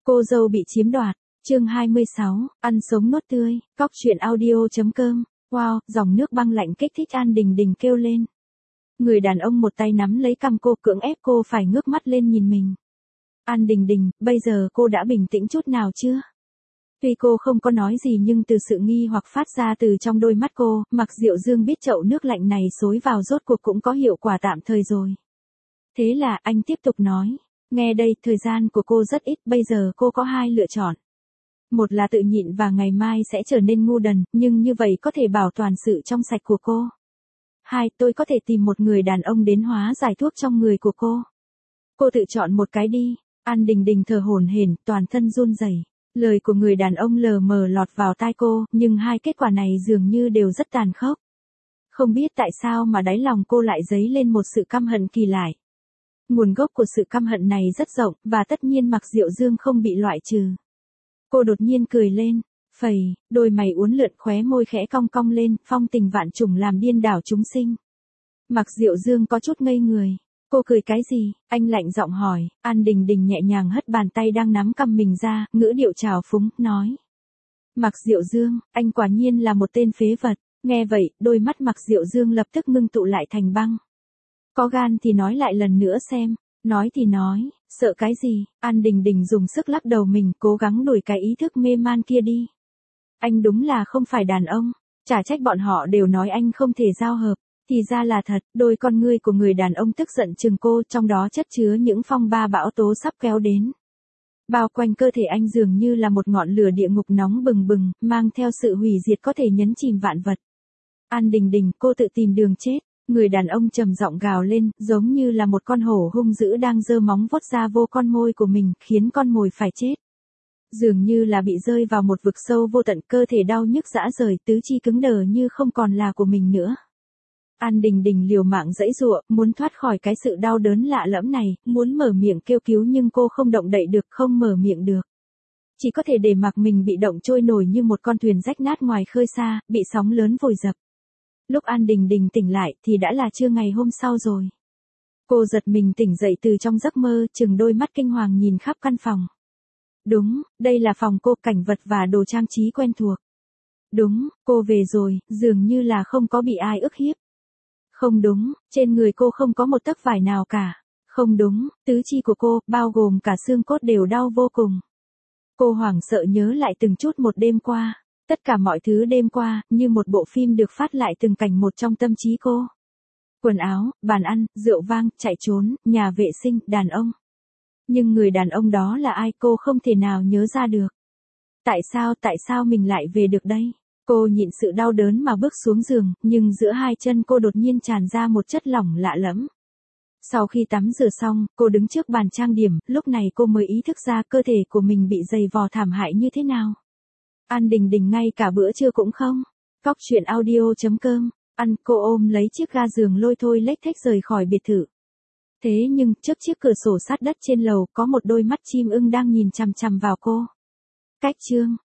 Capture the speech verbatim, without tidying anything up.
Cô dâu bị chiếm đoạt, chương hai mươi sáu, ăn sống nuốt tươi, cóc truyện audio.com, wow, dòng nước băng lạnh kích thích An Đình Đình kêu lên. Người đàn ông một tay nắm lấy cằm cô cưỡng ép cô phải ngước mắt lên nhìn mình. An Đình Đình, bây giờ cô đã bình tĩnh chút nào chưa? Tuy cô không có nói gì nhưng từ sự nghi hoặc phát ra từ trong đôi mắt cô, Mạc Diệu Dương biết chậu nước lạnh này xối vào rốt cuộc cũng có hiệu quả tạm thời rồi. Thế là anh tiếp tục nói, nghe đây, thời gian của cô rất ít, bây giờ cô có hai lựa chọn. Một là tự nhịn và ngày mai sẽ trở nên ngu đần, nhưng như vậy có thể bảo toàn sự trong sạch của cô. Hai, tôi có thể tìm một người đàn ông đến hóa giải thuốc trong người của cô. Cô tự chọn một cái đi. An Đình Đình thở hổn hển, toàn thân run rẩy. Lời của người đàn ông lờ mờ lọt vào tai cô, nhưng hai kết quả này dường như đều rất tàn khốc. Không biết tại sao mà đáy lòng cô lại dấy lên một sự căm hận kỳ lạ. Nguồn gốc của sự căm hận này rất rộng, và tất nhiên Mạc Diệu Dương không bị loại trừ. Cô đột nhiên cười lên, phẩy, đôi mày uốn lượn, khóe môi khẽ cong cong lên, phong tình vạn trùng làm điên đảo chúng sinh. Mạc Diệu Dương có chút ngây người. Cô cười cái gì? Anh lạnh giọng hỏi. An Đình Đình nhẹ nhàng hất bàn tay đang nắm cằm mình ra, ngữ điệu trào phúng, nói. Mạc Diệu Dương, anh quả nhiên là một tên phế vật. Nghe vậy, đôi mắt Mạc Diệu Dương lập tức ngưng tụ lại thành băng. Có gan thì nói lại lần nữa xem. Nói thì nói, sợ cái gì? An Đình Đình dùng sức lắc đầu mình, cố gắng đuổi cái ý thức mê man kia đi. Anh đúng là không phải đàn ông. Chả trách bọn họ đều nói anh không thể giao hợp. Thì ra là thật, đôi con ngươi của người đàn ông tức giận chừng cô, trong đó chất chứa những phong ba bão tố sắp kéo đến. Bao quanh cơ thể anh dường như là một ngọn lửa địa ngục nóng bừng bừng, mang theo sự hủy diệt có thể nhấn chìm vạn vật. An Đình Đình, cô tự tìm đường chết. Người đàn ông trầm giọng gào lên, giống như là một con hổ hung dữ đang giơ móng vuốt ra vô con môi của mình, khiến con mồi phải chết. Dường như là bị rơi vào một vực sâu vô tận, cơ thể đau nhức rã rời, tứ chi cứng đờ như không còn là của mình nữa. An Đình Đình liều mạng giãy giụa, muốn thoát khỏi cái sự đau đớn lạ lẫm này, muốn mở miệng kêu cứu nhưng cô không động đậy được, không mở miệng được. Chỉ có thể để mặc mình bị động trôi nổi như một con thuyền rách nát ngoài khơi xa, bị sóng lớn vùi dập. Lúc An Đình Đình tỉnh lại thì đã là trưa ngày hôm sau rồi. Cô giật mình tỉnh dậy từ trong giấc mơ, chừng đôi mắt kinh hoàng nhìn khắp căn phòng. Đúng, đây là phòng cô, cảnh vật và đồ trang trí quen thuộc. Đúng, cô về rồi, dường như là không có bị ai ức hiếp. Không đúng, trên người cô không có một tấc vải nào cả. Không đúng, tứ chi của cô, bao gồm cả xương cốt đều đau vô cùng. Cô hoảng sợ nhớ lại từng chút một đêm qua. Tất cả mọi thứ đêm qua, như một bộ phim được phát lại từng cảnh một trong tâm trí cô. Quần áo, bàn ăn, rượu vang, chạy trốn, nhà vệ sinh, đàn ông. Nhưng người đàn ông đó là ai cô không thể nào nhớ ra được. Tại sao, tại sao mình lại về được đây? Cô nhịn sự đau đớn mà bước xuống giường, nhưng giữa hai chân cô đột nhiên tràn ra một chất lỏng lạ lẫm. Sau khi tắm rửa xong, cô đứng trước bàn trang điểm, lúc này cô mới ý thức ra cơ thể của mình bị dày vò thảm hại như thế nào. An Đình Đình ngay cả bữa trưa cũng không. Cóc truyện audio.com, ăn, cô ôm lấy chiếc ga giường lôi thôi lếch thếch rời khỏi biệt thự. Thế nhưng, trước chiếc cửa sổ sát đất trên lầu có một đôi mắt chim ưng đang nhìn chằm chằm vào cô. Cách chương